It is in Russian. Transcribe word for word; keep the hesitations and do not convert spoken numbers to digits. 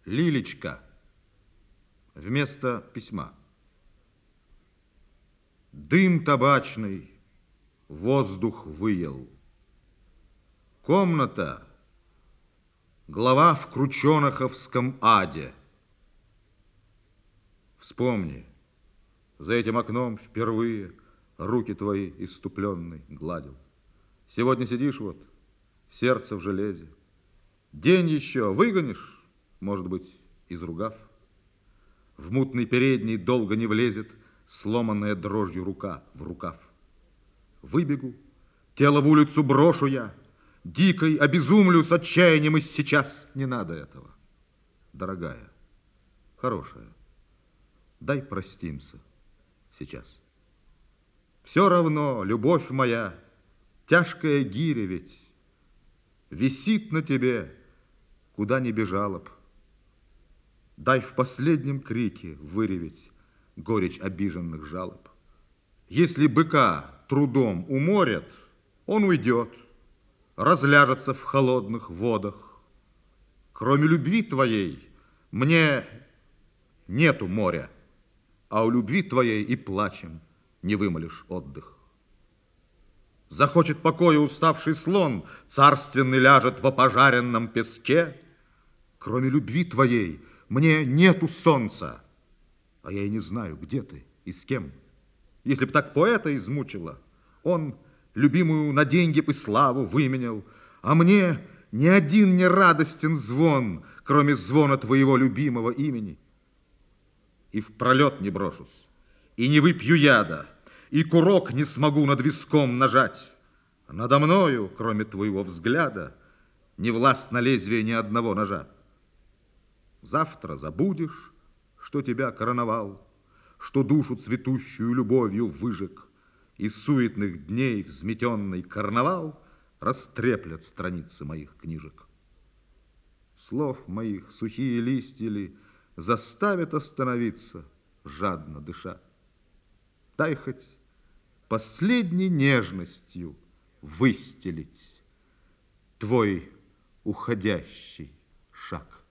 Лилечка. Вместо письма. Дым табачный воздух выел. Комната. Глава в крученаховском аде. Вспомни, за этим окном впервые руки твои иступленный гладил. Сегодня сидишь вот, сердце в железе. День еще выгонишь, может быть, изругав. В мутный передний долго не влезет сломанная дрожью рука в рукав. Выбегу, тело в улицу брошу я, дикой обезумлю с отчаянием, и сейчас не надо этого. Дорогая, хорошая, дай простимся сейчас. Все равно, любовь моя, тяжкая гиря ведь висит на тебе, куда ни бежала б. Дай в последнем крике выреветь горечь обиженных жалоб. Если быка трудом уморят, он уйдет, разляжется в холодных водах. Кроме любви твоей мне нету моря, а у любви твоей и плачем не вымолишь отдых. Захочет покоя уставший слон, царственный ляжет в опожаренном песке. Кроме любви твоей мне нету солнца, а я и не знаю, где ты и с кем. Если б так поэта измучило, он любимую на деньги б и славу выменял, а мне ни один не радостен звон, кроме звона твоего любимого имени. И в пролет не брошусь, и не выпью яда, и курок не смогу над виском нажать. Надо мною, кроме твоего взгляда, не властно лезвие ни одного ножа. Завтра забудешь, что тебя короновал, что душу цветущую любовью выжег, и суетных дней взметенный карнавал растреплет страницы моих книжек. Слов моих сухие листья ли заставят остановиться, жадно дыша. Дай хоть последней нежностью выстелить твой уходящий шаг.